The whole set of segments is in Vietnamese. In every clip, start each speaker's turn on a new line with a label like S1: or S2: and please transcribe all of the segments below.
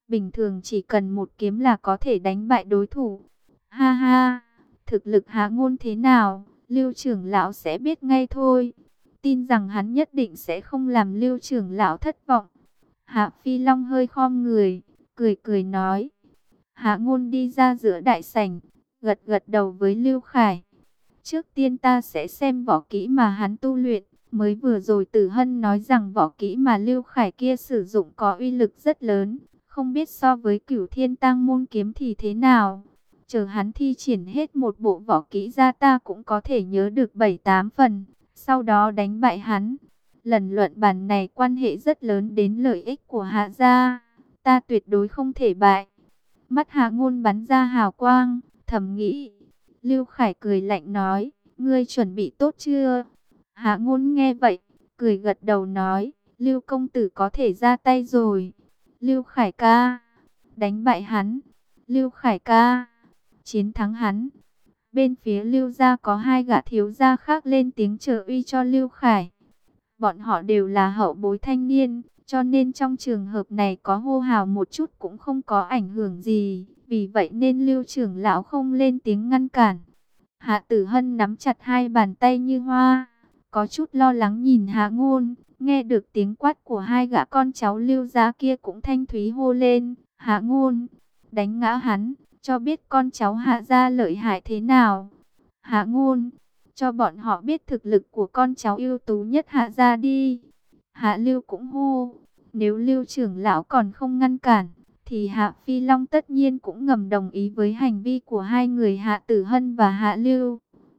S1: bình thường chỉ cần một kiếm là có thể đánh bại đối thủ. Ha ha, thực lực Hạ Ngôn thế nào, Lưu trưởng lão sẽ biết ngay thôi. Tin rằng hắn nhất định sẽ không làm Lưu trưởng lão thất vọng. Hạ Phi Long hơi khom người, cười cười nói. Hạ Ngôn đi ra giữa đại sảnh, gật gật đầu với Lưu Khải. Trước tiên ta sẽ xem võ kỹ mà hắn tu luyện. Mới vừa rồi Tử Hân nói rằng võ kỹ mà Lưu Khải kia sử dụng có uy lực rất lớn. Không biết so với Cửu Thiên Tang Môn kiếm thì thế nào. Chờ hắn thi triển hết một bộ võ kỹ ra ta cũng có thể nhớ được 7-8 phần. Sau đó đánh bại hắn. Lần luận bàn này quan hệ rất lớn đến lợi ích của Hạ gia. Ta tuyệt đối không thể bại. Mắt Hạ Ngôn bắn ra hào quang, thầm nghĩ. Lưu Khải cười lạnh nói, ngươi chuẩn bị tốt chưa? Hạ Ngôn nghe vậy, cười gật đầu nói, Lưu công tử có thể ra tay rồi. Lưu Khải ca, đánh bại hắn. Lưu Khải ca, chiến thắng hắn. Bên phía Lưu gia có hai gã thiếu gia khác lên tiếng trợ uy cho Lưu Khải. Bọn họ đều là hậu bối thanh niên, cho nên trong trường hợp này có hô hào một chút cũng không có ảnh hưởng gì. Vì vậy nên Lưu trưởng lão không lên tiếng ngăn cản. Hạ Tử Hân nắm chặt hai bàn tay như hoa, có chút lo lắng nhìn Hạ Ngôn. Nghe được tiếng quát của hai gã con cháu Lưu gia kia cũng thanh thúy hô lên, Hạ Ngôn, đánh ngã hắn, cho biết con cháu Hạ gia lợi hại thế nào. Hạ Ngôn, cho bọn họ biết thực lực của con cháu ưu tú nhất Hạ gia đi. Hạ Lưu cũng hô, nếu Lưu trưởng lão còn không ngăn cản, thì Hạ Phi Long tất nhiên cũng ngầm đồng ý với hành vi của hai người Hạ Tử Hân và Hạ Lưu.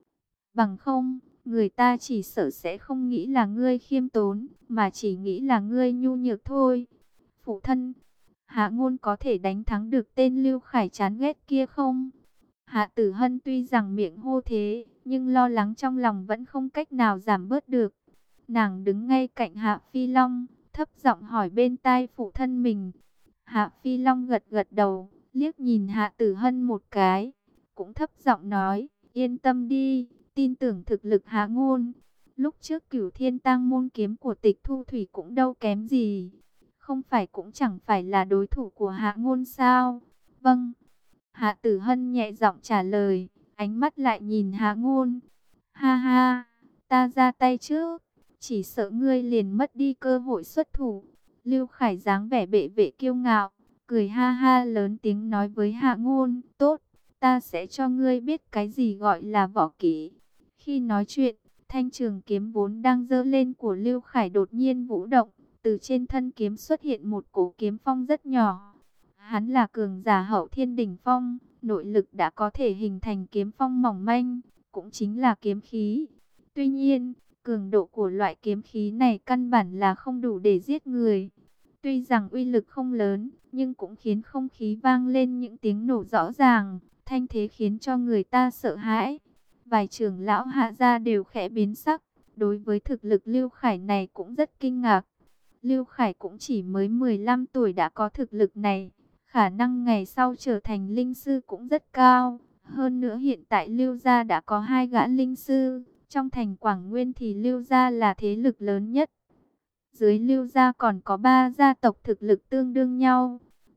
S1: Bằng không, người ta chỉ sợ sẽ không nghĩ là ngươi khiêm tốn, mà chỉ nghĩ là ngươi nhu nhược thôi. Phụ thân, Hạ Ngôn có thể đánh thắng được tên Lưu Khải chán ghét kia không? Hạ Tử Hân tuy rằng miệng hô thế, nhưng lo lắng trong lòng vẫn không cách nào giảm bớt được. Nàng đứng ngay cạnh Hạ Phi Long, thấp giọng hỏi bên tai phụ thân mình. Hạ Phi Long gật gật đầu, liếc nhìn Hạ Tử Hân một cái, cũng thấp giọng nói, yên tâm đi, tin tưởng thực lực Hạ Ngôn. Lúc trước Cửu Thiên Tang Môn kiếm của Tịch Thu Thủy cũng đâu kém gì, không phải cũng chẳng phải là đối thủ của Hạ Ngôn sao? Vâng. Hạ Tử Hân nhẹ giọng trả lời, ánh mắt lại nhìn Hạ Ngôn. Ha ha, ta ra tay trước, chỉ sợ ngươi liền mất đi cơ hội xuất thủ. Lưu Khải dáng vẻ bệ vệ kiêu ngạo, cười ha ha lớn tiếng nói với Hạ Ngôn, tốt, ta sẽ cho ngươi biết cái gì gọi là võ kỹ. Khi nói chuyện, thanh trường kiếm vốn đang giơ lên của Lưu Khải đột nhiên vũ động, từ trên thân kiếm xuất hiện một cổ kiếm phong rất nhỏ. Hắn là cường giả hậu thiên đỉnh phong, nội lực đã có thể hình thành kiếm phong mỏng manh, cũng chính là kiếm khí. Tuy nhiên, cường độ của loại kiếm khí này căn bản là không đủ để giết người. Tuy rằng uy lực không lớn, nhưng cũng khiến không khí vang lên những tiếng nổ rõ ràng, thanh thế khiến cho người ta sợ hãi. Vài trưởng lão Hạ gia đều khẽ biến sắc, đối với thực lực Lưu Khải này cũng rất kinh ngạc. Lưu Khải cũng chỉ mới 15 tuổi đã có thực lực này, khả năng ngày sau trở thành linh sư cũng rất cao. Hơn nữa hiện tại Lưu gia đã có hai gã linh sư, trong thành Quảng Nguyên thì Lưu gia là thế lực lớn nhất. Dưới Lưu gia còn có 3 gia tộc thực lực tương đương nhau.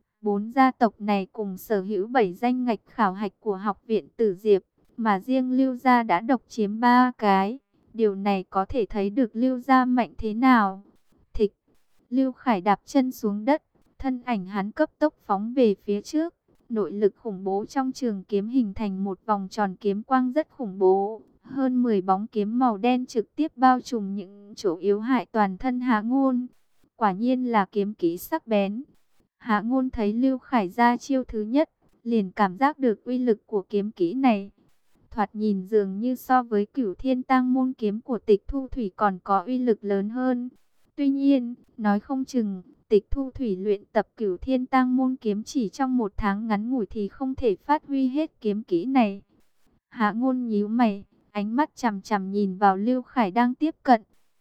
S1: 4 gia tộc này cùng sở hữu 7 danh ngạch khảo hạch của học viện Tử Diệp, mà riêng Lưu gia đã độc chiếm 3 cái. Điều này có thể thấy được Lưu gia mạnh thế nào. Thịch, Lưu Khải đạp chân xuống đất, thân ảnh hắn cấp tốc phóng về phía trước. Nội lực khủng bố trong trường kiếm hình thành một vòng tròn kiếm quang rất khủng bố. Hơn 10 bóng kiếm màu đen trực tiếp bao trùm những chỗ yếu hại toàn thân Hạ Ngôn. Quả nhiên là kiếm kỹ sắc bén. Hạ Ngôn thấy Lưu Khải ra chiêu thứ nhất, liền cảm giác được uy lực của kiếm kỹ này. Thoạt nhìn dường như so với Cửu Thiên Tang Môn kiếm của Tịch Thu Thủy còn có uy lực lớn hơn. Tuy nhiên, nói không chừng, Tịch Thu Thủy luyện tập Cửu Thiên Tang Môn kiếm chỉ trong 1 tháng ngắn ngủi thì không thể phát huy hết kiếm kỹ này. Hạ Ngôn nhíu mày, ánh mắt chằm chằm nhìn vào Lưu Khải đang tiếp cận.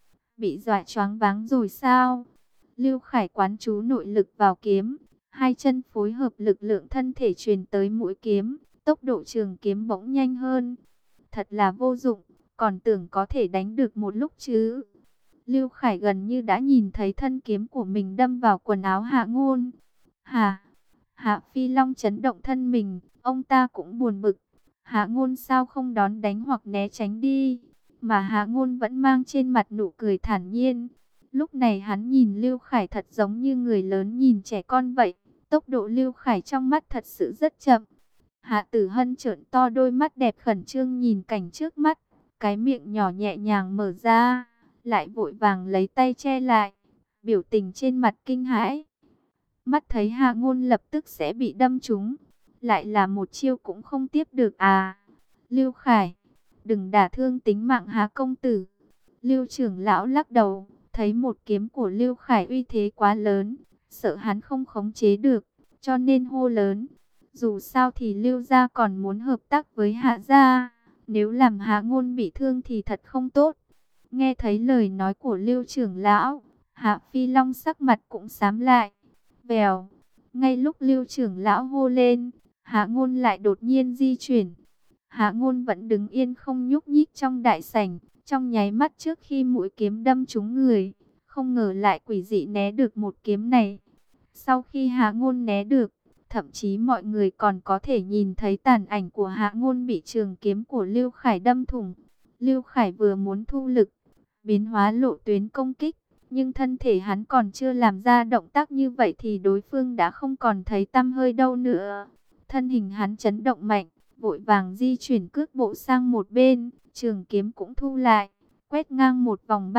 S1: Bị dọa choáng váng rồi sao? Lưu Khải quán chú nội lực vào kiếm, hai chân phối hợp lực lượng thân thể truyền tới mũi kiếm, tốc độ trường kiếm bỗng nhanh hơn. Thật là vô dụng, còn tưởng có thể đánh được một lúc chứ. Lưu Khải gần như đã nhìn thấy thân kiếm của mình đâm vào quần áo Hạ Ngôn. Hả? Hạ Phi Long chấn động thân mình, ông ta cũng buồn bực. Hạ Ngôn sao không đón đánh hoặc né tránh đi, mà Hạ Ngôn vẫn mang trên mặt nụ cười thản nhiên. Lúc này hắn nhìn Lưu Khải thật giống như người lớn nhìn trẻ con vậy. Tốc độ Lưu Khải trong mắt thật sự rất chậm. Hạ Tử Hân trợn to đôi mắt đẹp khẩn trương nhìn cảnh trước mắt. Cái miệng nhỏ nhẹ nhàng mở ra, lại vội vàng lấy tay che lại. Biểu tình trên mặt kinh hãi. Mắt thấy Hạ Ngôn lập tức sẽ bị đâm trúng. Lại là một chiêu cũng không tiếp được à. Lưu Khải, đừng đả thương tính mạng Hạ công tử. Lưu trưởng lão lắc đầu, thấy một kiếm của Lưu Khải uy thế quá lớn, sợ hắn không khống chế được, cho nên hô lớn. Dù sao thì Lưu gia còn muốn hợp tác với Hạ gia, nếu làm Hạ Ngôn bị thương thì thật không tốt. Nghe thấy lời nói của Lưu trưởng lão, Hạ Phi Long sắc mặt cũng xám lại. Vèo, ngay lúc Lưu trưởng lão hô lên, Hạ Ngôn lại đột nhiên di chuyển. Hạ Ngôn vẫn đứng yên không nhúc nhích trong đại sảnh, trong nháy mắt trước khi mũi kiếm đâm trúng người, không ngờ lại quỷ dị né được một kiếm này. Sau khi Hạ Ngôn né được, thậm chí mọi người còn có thể nhìn thấy tàn ảnh của Hạ Ngôn bị trường kiếm của Lưu Khải đâm thủng. Lưu Khải vừa muốn thu lực, biến hóa lộ tuyến công kích, nhưng thân thể hắn còn chưa làm ra động tác như vậy thì đối phương đã không còn thấy tăm hơi đâu nữa. Thân hình hắn chấn động mạnh, vội vàng di chuyển cước bộ sang một bên, trường kiếm cũng thu lại, quét ngang một vòng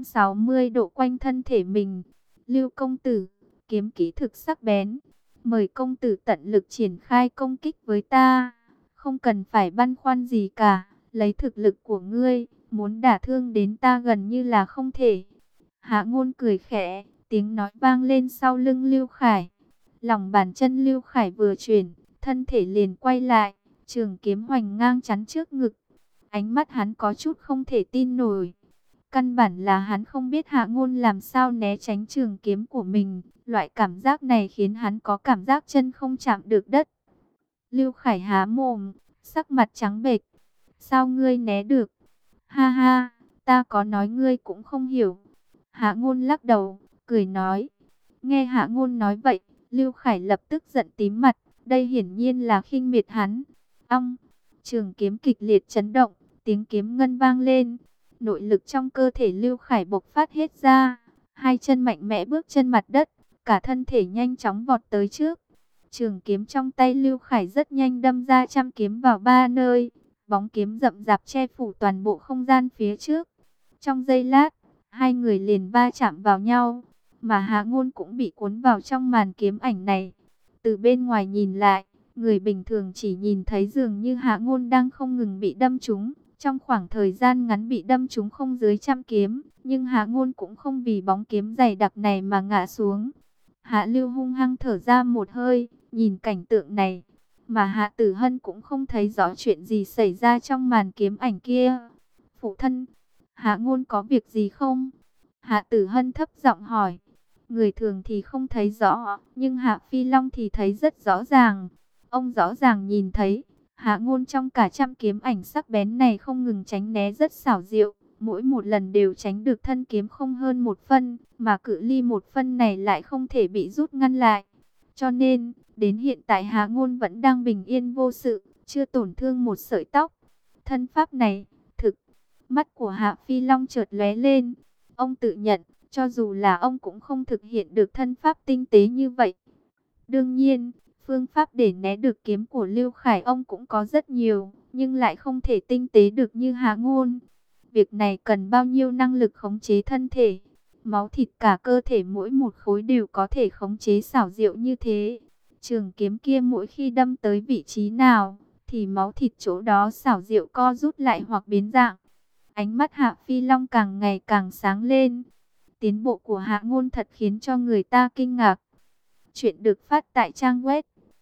S1: 360 độ quanh thân thể mình. Lưu công tử, kiếm kỹ thực sắc bén, mời công tử tận lực triển khai công kích với ta, không cần phải băn khoăn gì cả, lấy thực lực của ngươi, muốn đả thương đến ta gần như là không thể. Hạ Ngôn cười khẽ, tiếng nói vang lên sau lưng Lưu Khải. Lòng bàn chân Lưu Khải vừa chuyển, thân thể liền quay lại, trường kiếm hoành ngang chắn trước ngực. Ánh mắt hắn có chút không thể tin nổi. Căn bản là hắn không biết Hạ Ngôn làm sao né tránh trường kiếm của mình. Loại cảm giác này khiến hắn có cảm giác chân không chạm được đất. Lưu Khải há mồm, sắc mặt trắng bệch. Sao ngươi né được? Ha ha, ta có nói ngươi cũng không hiểu. Hạ Ngôn lắc đầu, cười nói. Nghe Hạ Ngôn nói vậy, Lưu Khải lập tức giận tím mặt. Đây hiển nhiên là khinh miệt hắn. Ong, trường kiếm kịch liệt chấn động, tiếng kiếm ngân vang lên. Nội lực trong cơ thể Lưu Khải bộc phát hết ra. Hai chân mạnh mẽ bước chân mặt đất, cả thân thể nhanh chóng vọt tới trước. Trường kiếm trong tay Lưu Khải rất nhanh đâm ra trăm kiếm vào ba nơi. Bóng kiếm rậm rạp che phủ toàn bộ không gian phía trước. Trong giây lát, hai người liền va chạm vào nhau, mà Hạ Ngôn cũng bị cuốn vào trong màn kiếm ảnh này. Từ bên ngoài nhìn lại, người bình thường chỉ nhìn thấy dường như Hạ Ngôn đang không ngừng bị đâm trúng. Trong khoảng thời gian ngắn bị đâm trúng không dưới trăm kiếm, nhưng Hạ Ngôn cũng không vì bóng kiếm dày đặc này mà ngã xuống. Hạ Lưu hung hăng thở ra một hơi, nhìn cảnh tượng này, mà Hạ Tử Hân cũng không thấy rõ chuyện gì xảy ra trong màn kiếm ảnh kia. Phụ thân, Hạ Ngôn có việc gì không? Hạ Tử Hân thấp giọng hỏi. Người thường thì không thấy rõ, nhưng Hạ Phi Long thì thấy rất rõ ràng. Ông rõ ràng nhìn thấy, Hạ Ngôn trong cả trăm kiếm ảnh sắc bén này không ngừng tránh né rất xảo diệu. Mỗi một lần đều tránh được thân kiếm không hơn một phân, mà cự ly một phân này lại không thể bị rút ngăn lại. Cho nên, đến hiện tại Hạ Ngôn vẫn đang bình yên vô sự, chưa tổn thương một sợi tóc. Thân pháp này, thực, mắt của Hạ Phi Long chợt lóe lên. Ông tự nhận, cho dù là ông cũng không thực hiện được thân pháp tinh tế như vậy. Đương nhiên, phương pháp để né được kiếm của Lưu Khải ông cũng có rất nhiều, nhưng lại không thể tinh tế được như Hạ Ngôn. Việc này cần bao nhiêu năng lực khống chế thân thể, máu thịt cả cơ thể mỗi một khối đều có thể khống chế xảo diệu như thế. Trường kiếm kia mỗi khi đâm tới vị trí nào, thì máu thịt chỗ đó xảo diệu co rút lại hoặc biến dạng. Ánh mắt Hạ Phi Long càng ngày càng sáng lên. Tiến bộ của Hạ Ngôn thật khiến cho người ta kinh ngạc. Chuyện được phát tại trang web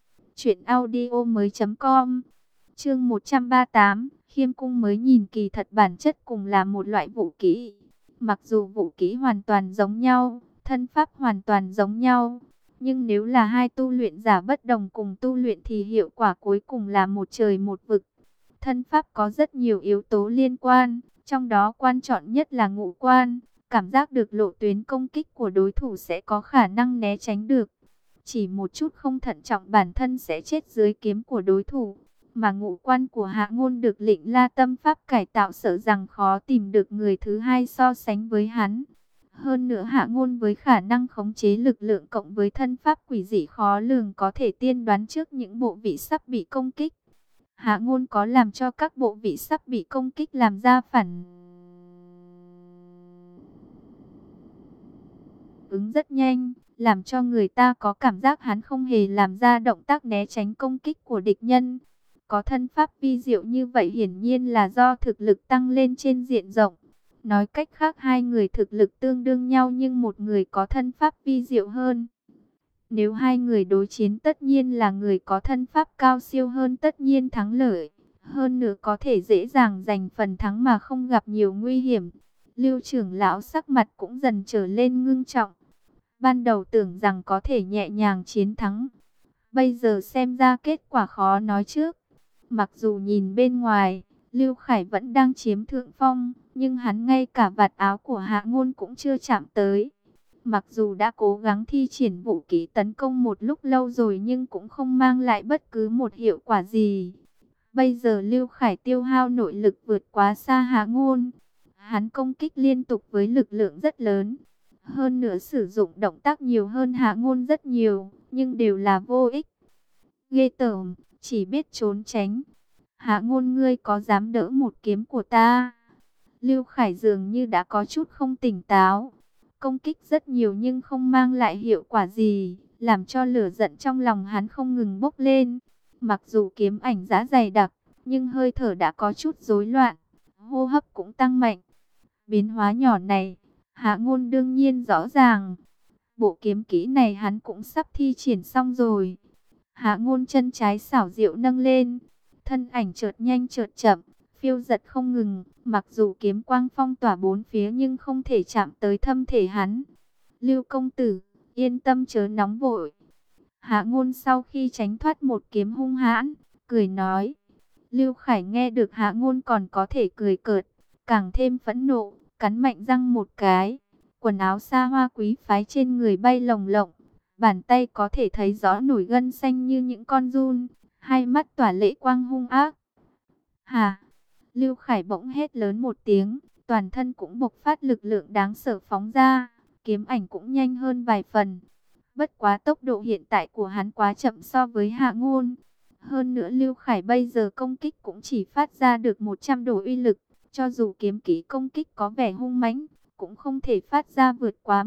S1: truyệnaudiomoi.com. Chương 138, Khiêm cung mới nhìn kỳ thật bản chất cùng là một loại vũ kỹ. Mặc dù vũ kỹ hoàn toàn giống nhau, thân pháp hoàn toàn giống nhau, nhưng nếu là hai tu luyện giả bất đồng cùng tu luyện thì hiệu quả cuối cùng là một trời một vực. Thân pháp có rất nhiều yếu tố liên quan, trong đó quan trọng nhất là ngũ quan, cảm giác được lộ tuyến công kích của đối thủ sẽ có khả năng né tránh được. Chỉ một chút không thận trọng bản thân sẽ chết dưới kiếm của đối thủ. Mà ngũ quan của Hạ Ngôn được Lệnh La tâm pháp cải tạo, sợ rằng khó tìm được người thứ hai so sánh với hắn. Hơn nữa Hạ Ngôn với khả năng khống chế lực lượng cộng với thân pháp quỷ dị khó lường có thể tiên đoán trước những bộ vị sắp bị công kích. Hạ Ngôn có làm cho các bộ vị sắp bị công kích làm ra phản ứng rất nhanh, làm cho người ta có cảm giác hắn không hề làm ra động tác né tránh công kích của địch nhân. Có thân pháp vi diệu như vậy hiển nhiên là do thực lực tăng lên trên diện rộng. Nói cách khác, hai người thực lực tương đương nhau nhưng một người có thân pháp vi diệu hơn. Nếu hai người đối chiến tất nhiên là người có thân pháp cao siêu hơn tất nhiên thắng lợi. Hơn nữa có thể dễ dàng giành phần thắng mà không gặp nhiều nguy hiểm. Lưu trưởng lão sắc mặt cũng dần trở lên ngưng trọng. Ban đầu tưởng rằng có thể nhẹ nhàng chiến thắng. Bây giờ xem ra kết quả khó nói trước. Mặc dù nhìn bên ngoài, Lưu Khải vẫn đang chiếm thượng phong, nhưng hắn ngay cả vạt áo của Hạ Ngôn cũng chưa chạm tới. Mặc dù đã cố gắng thi triển vũ khí tấn công một lúc lâu rồi nhưng cũng không mang lại bất cứ một hiệu quả gì. Bây giờ Lưu Khải tiêu hao nội lực vượt quá xa Hạ Ngôn. Hắn công kích liên tục với lực lượng rất lớn. Hơn nữa sử dụng động tác nhiều hơn Hạ Ngôn rất nhiều, nhưng đều là vô ích. Ghê tởm, chỉ biết trốn tránh. Hạ Ngôn, ngươi có dám đỡ một kiếm của ta? Lưu Khải dường như đã có chút không tỉnh táo. Công kích rất nhiều nhưng không mang lại hiệu quả gì, làm cho lửa giận trong lòng hắn không ngừng bốc lên. Mặc dù kiếm ảnh giá dày đặc, nhưng hơi thở đã có chút rối loạn, hô hấp cũng tăng mạnh. Biến hóa nhỏ này, Hạ Ngôn đương nhiên rõ ràng. Bộ kiếm kỹ này hắn cũng sắp thi triển xong rồi. Hạ Ngôn chân trái xảo diệu nâng lên, thân ảnh chợt nhanh chợt chậm, phiêu giật không ngừng. Mặc dù kiếm quang phong tỏa bốn phía nhưng không thể chạm tới thân thể hắn. Lưu công tử, yên tâm chớ nóng vội. Hạ Ngôn sau khi tránh thoát một kiếm hung hãn, cười nói. Lưu Khải nghe được Hạ Ngôn còn có thể cười cợt, càng thêm phẫn nộ, cắn mạnh răng một cái. Quần áo xa hoa quý phái trên người bay lồng lộng, bàn tay có thể thấy rõ nổi gân xanh như những con giun, hai mắt tỏa lệ quang hung ác. Hà! Lưu Khải bỗng hét lớn một tiếng, toàn thân cũng bộc phát lực lượng đáng sợ phóng ra, kiếm ảnh cũng nhanh hơn vài phần. Bất quá tốc độ hiện tại của hắn quá chậm so với Hạ Ngôn. Hơn nữa Lưu Khải bây giờ công kích cũng chỉ phát ra được 100 độ uy lực, cho dù kiếm kỹ công kích có vẻ hung mãnh, cũng không thể phát ra vượt quá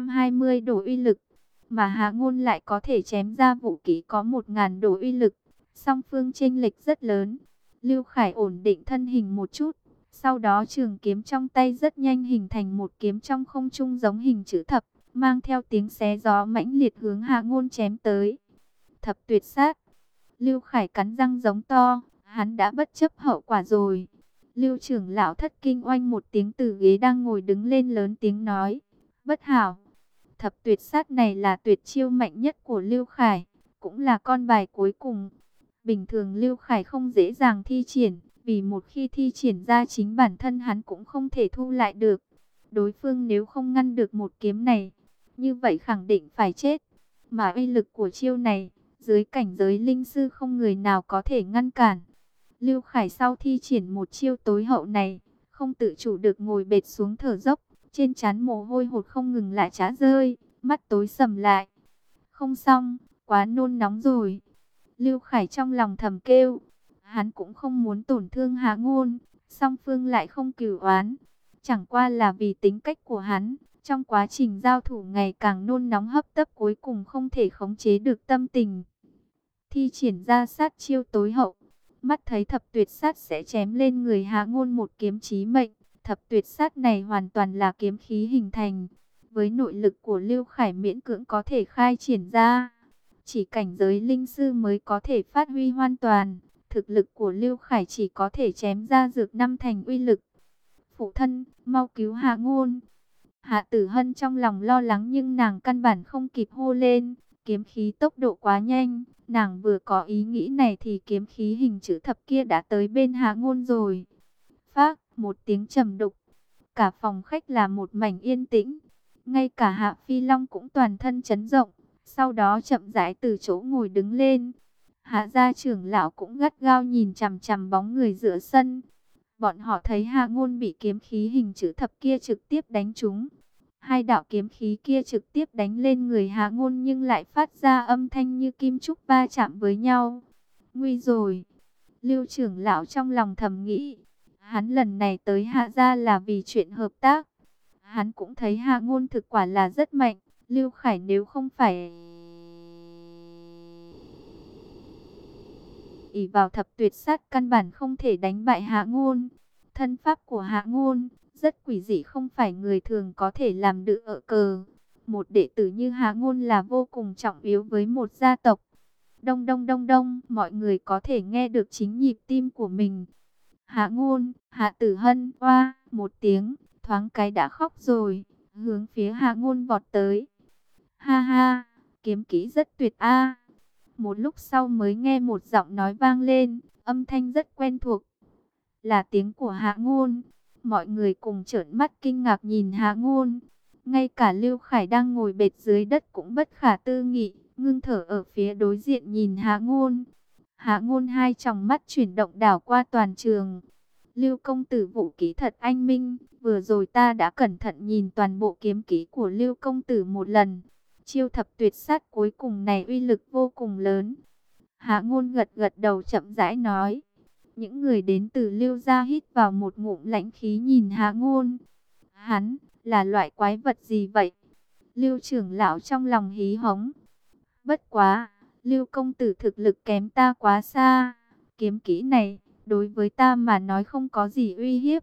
S1: 120 độ uy lực. Mà Hạ Ngôn lại có thể chém ra vũ khí có 1000 độ uy lực, song phương chênh lệch rất lớn. Lưu Khải ổn định thân hình một chút, sau đó trường kiếm trong tay rất nhanh hình thành một kiếm trong không trung giống hình chữ thập, mang theo tiếng xé gió mãnh liệt hướng Hạ Ngôn chém tới. Thập tuyệt sát. Lưu Khải cắn răng giống to, hắn đã bất chấp hậu quả rồi. Lưu trưởng lão thất kinh oanh một tiếng từ ghế đang ngồi đứng lên lớn tiếng nói, bất hảo. Thập tuyệt sát này là tuyệt chiêu mạnh nhất của Lưu Khải, cũng là con bài cuối cùng. Bình thường Lưu Khải không dễ dàng thi triển, vì một khi thi triển ra chính bản thân hắn cũng không thể thu lại được. Đối phương nếu không ngăn được một kiếm này, như vậy khẳng định phải chết. Mà uy lực của chiêu này, dưới cảnh giới linh sư không người nào có thể ngăn cản. Lưu Khải sau thi triển một chiêu tối hậu này, không tự chủ được ngồi bệt xuống thở dốc, trên trán mồ hôi hột không ngừng lại trã rơi, mắt tối sầm lại. Không xong, quá nôn nóng rồi. Lưu Khải trong lòng thầm kêu, hắn cũng không muốn tổn thương Hạ Ngôn, song phương lại không cửu oán. Chẳng qua là vì tính cách của hắn, trong quá trình giao thủ ngày càng nôn nóng hấp tấp cuối cùng không thể khống chế được tâm tình. Thi triển ra sát chiêu tối hậu, mắt thấy thập tuyệt sát sẽ chém lên người Hạ Ngôn một kiếm chí mệnh. Thập tuyệt sát này hoàn toàn là kiếm khí hình thành, với nội lực của Lưu Khải miễn cưỡng có thể khai triển ra. Chỉ cảnh giới linh sư mới có thể phát huy hoàn toàn, thực lực của Lưu Khải chỉ có thể chém ra dược 5 thành uy lực. Phụ thân, mau cứu Hạ Ngôn. Hạ Tử Hân trong lòng lo lắng nhưng nàng căn bản không kịp hô lên, kiếm khí tốc độ quá nhanh, nàng vừa có ý nghĩ này thì kiếm khí hình chữ thập kia đã tới bên Hạ Ngôn rồi. Phác, một tiếng trầm đục, cả phòng khách là một mảnh yên tĩnh, ngay cả Hạ Phi Long cũng toàn thân chấn động, Sau đó chậm rãi từ chỗ ngồi đứng lên. Hạ gia trưởng lão cũng gắt gao nhìn chằm chằm bóng người giữa sân. Bọn họ thấy Hạ Ngôn bị kiếm khí hình chữ thập kia trực tiếp đánh trúng. Hai đạo kiếm khí kia trực tiếp đánh lên người Hạ Ngôn nhưng lại phát ra âm thanh như kim trúc va chạm với nhau. Nguy rồi! Lưu trưởng lão trong lòng thầm nghĩ. Hắn lần này tới Hạ gia là vì chuyện hợp tác. Hắn cũng thấy Hạ Ngôn thực quả là rất mạnh. Lưu Khải nếu không phải ỷ vào thập tuyệt sát căn bản không thể đánh bại Hạ Ngôn. Thân pháp của Hạ Ngôn rất quỷ dị, không phải người thường có thể làm được ở cờ. Một đệ tử như Hạ Ngôn là vô cùng trọng yếu với một gia tộc. Đông đông đông đông, mọi người có thể nghe được chính nhịp tim của mình. Hạ Ngôn, Hạ Tử Hân, oa, một tiếng, thoáng cái đã khóc rồi, hướng phía Hạ Ngôn vọt tới. Ha ha, kiếm kỹ rất tuyệt a. Một lúc sau mới nghe một giọng nói vang lên, âm thanh rất quen thuộc. Là tiếng của Hạ Ngôn. Mọi người cùng trợn mắt kinh ngạc nhìn Hạ Ngôn. Ngay cả Lưu Khải đang ngồi bệt dưới đất cũng bất khả tư nghị, ngưng thở ở phía đối diện nhìn Hạ Ngôn. Hạ Ngôn hai tròng mắt chuyển động đảo qua toàn trường. Lưu công tử vũ kỹ thật anh minh, vừa rồi ta đã cẩn thận nhìn toàn bộ kiếm kỹ của Lưu công tử một lần. Chiêu thập tuyệt sát cuối cùng này uy lực vô cùng lớn. Hạ Ngôn gật gật đầu chậm rãi nói. Những người đến từ Lưu gia hít vào một ngụm lãnh khí nhìn Hạ Ngôn. Hắn là loại quái vật gì vậy? Lưu trưởng lão trong lòng hí hống. Bất quá, Lưu công tử thực lực kém ta quá xa. Kiếm kỹ này, đối với ta mà nói không có gì uy hiếp.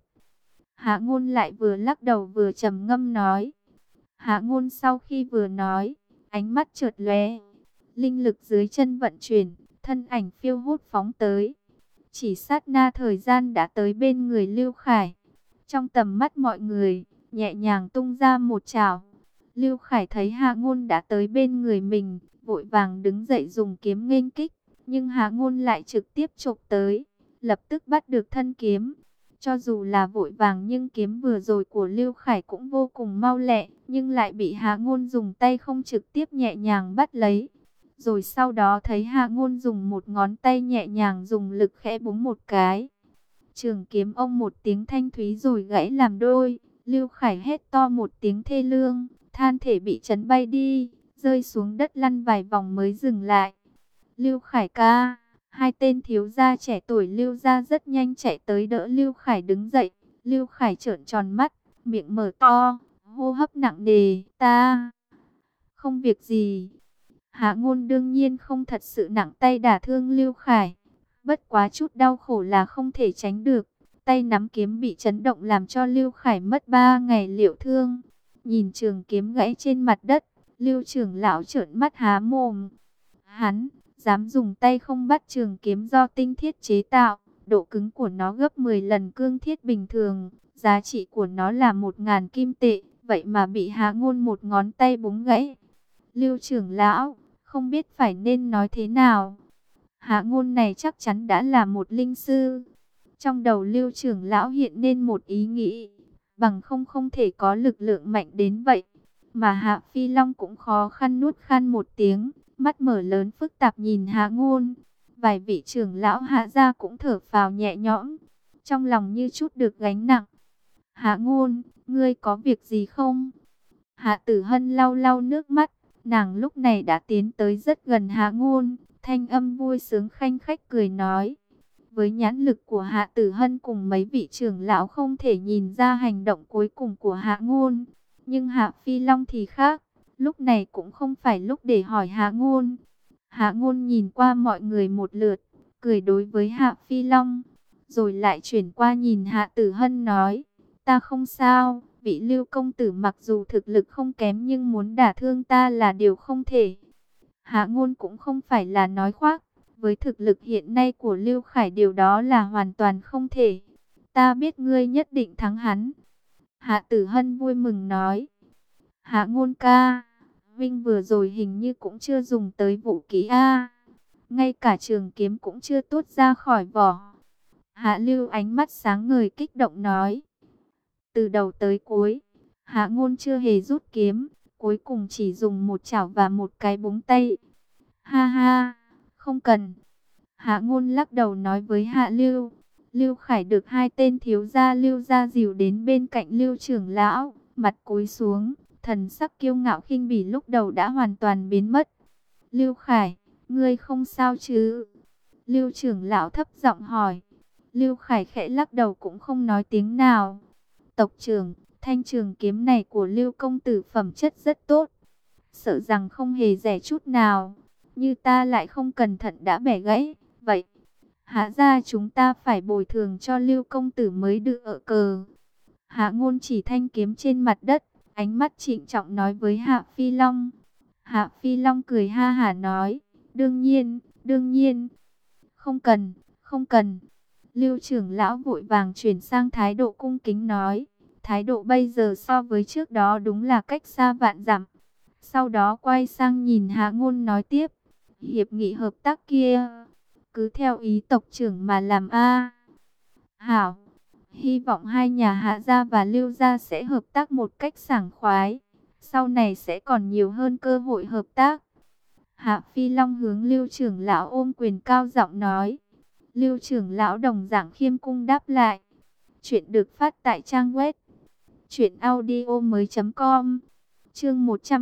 S1: Hạ Ngôn lại vừa lắc đầu vừa trầm ngâm nói. Hạ Ngôn sau khi vừa nói, ánh mắt chợt lóe, linh lực dưới chân vận chuyển, thân ảnh phiêu hốt phóng tới. Chỉ sát na thời gian đã tới bên người Lưu Khải. Trong tầm mắt mọi người, nhẹ nhàng tung ra một chảo. Lưu Khải thấy Hạ Ngôn đã tới bên người mình, vội vàng đứng dậy dùng kiếm nghênh kích, nhưng Hạ Ngôn lại trực tiếp chộp tới, lập tức bắt được thân kiếm. Cho dù là vội vàng nhưng kiếm vừa rồi của Lưu Khải cũng vô cùng mau lẹ, nhưng lại bị Hạ Ngôn dùng tay không trực tiếp nhẹ nhàng bắt lấy. Rồi sau đó thấy Hạ Ngôn dùng một ngón tay nhẹ nhàng dùng lực khẽ búng một cái. Trường kiếm ông một tiếng thanh thúy rồi gãy làm đôi. Lưu Khải hét to một tiếng thê lương, than thể bị chấn bay đi, rơi xuống đất lăn vài vòng mới dừng lại. Lưu Khải ca! Hai tên thiếu gia trẻ tuổi Lưu gia rất nhanh chạy tới đỡ Lưu Khải đứng dậy. Lưu Khải trợn tròn mắt, miệng mở to, hô hấp nặng nề. Ta không việc gì. Hạ Ngôn đương nhiên không thật sự nặng tay đả thương Lưu Khải. Bất quá chút đau khổ là không thể tránh được. Tay nắm kiếm bị chấn động làm cho Lưu Khải mất 3 ngày liệu thương. Nhìn trường kiếm gãy trên mặt đất, Lưu trưởng lão trợn mắt há mồm. Hắn dám dùng tay không bắt trường kiếm do tinh thiết chế tạo, độ cứng của nó gấp 10 lần cương thiết bình thường, giá trị của nó là 1000 kim tệ, vậy mà bị Hạ Ngôn một ngón tay búng gãy. Lưu trưởng lão, không biết phải nên nói thế nào. Hạ Ngôn này chắc chắn đã là một linh sư. Trong đầu Lưu trưởng lão hiện nên một ý nghĩ, bằng không thể có lực lượng mạnh đến vậy. Mà Hạ Phi Long cũng khó khăn nuốt khan một tiếng, mắt mở lớn phức tạp nhìn Hạ Ngôn. Vài vị trưởng lão Hạ gia cũng thở phào nhẹ nhõm, trong lòng như chút được gánh nặng. Hạ Ngôn, ngươi có việc gì không? Hạ Tử Hân lau lau nước mắt, nàng lúc này đã tiến tới rất gần Hạ Ngôn, thanh âm vui sướng khanh khách cười nói. Với nhãn lực của Hạ Tử Hân cùng mấy vị trưởng lão không thể nhìn ra hành động cuối cùng của Hạ Ngôn. Nhưng Hạ Phi Long thì khác, lúc này cũng không phải lúc để hỏi Hạ Ngôn. Hạ Ngôn nhìn qua mọi người một lượt, cười đối với Hạ Phi Long, rồi lại chuyển qua nhìn Hạ Tử Hân nói, ta không sao, vị Lưu công tử mặc dù thực lực không kém nhưng muốn đả thương ta là điều không thể. Hạ Ngôn cũng không phải là nói khoác, với thực lực hiện nay của Lưu Khải điều đó là hoàn toàn không thể. Ta biết ngươi nhất định thắng hắn. Hạ Tử Hân vui mừng nói. Hạ Ngôn ca, Vinh vừa rồi hình như cũng chưa dùng tới vũ khí a. Ngay cả trường kiếm cũng chưa tuốt ra khỏi vỏ. Hạ Lưu ánh mắt sáng ngời kích động nói. Từ đầu tới cuối, Hạ Ngôn chưa hề rút kiếm, cuối cùng chỉ dùng một chảo và một cái búng tay. Ha ha, không cần. Hạ Ngôn lắc đầu nói với Hạ Lưu. Lưu Khải được hai tên thiếu gia Lưu gia dìu đến bên cạnh Lưu trưởng lão, mặt cúi xuống, thần sắc kiêu ngạo khinh bỉ lúc đầu đã hoàn toàn biến mất. Lưu Khải, ngươi không sao chứ? Lưu trưởng lão thấp giọng hỏi. Lưu Khải khẽ lắc đầu cũng không nói tiếng nào. Tộc trưởng, thanh trường kiếm này của Lưu công tử phẩm chất rất tốt, sợ rằng không hề rẻ chút nào, như ta lại không cẩn thận đã bẻ gãy. Vậy, Hạ gia chúng ta phải bồi thường cho Lưu công tử mới được ở cờ. Hạ Ngôn chỉ thanh kiếm trên mặt đất, ánh mắt trịnh trọng nói với Hạ Phi Long. Hạ Phi Long cười ha hả nói, đương nhiên, đương nhiên. Không cần, không cần. Lưu trưởng lão vội vàng chuyển sang thái độ cung kính nói. Thái độ bây giờ so với trước đó đúng là cách xa vạn dặm. Sau đó quay sang nhìn Hạ Ngôn nói tiếp. Hiệp nghị hợp tác kia, cứ theo ý tộc trưởng mà làm a. Hảo, hy vọng hai nhà Hạ gia và Lưu gia sẽ hợp tác một cách sảng khoái. Sau này sẽ còn nhiều hơn cơ hội hợp tác. Hạ Phi Long hướng Lưu trưởng lão ôm quyền cao giọng nói. Lưu trưởng lão đồng dạng khiêm cung đáp lại. Chuyện được phát tại trang web truyệnaudiomoi.com. Chương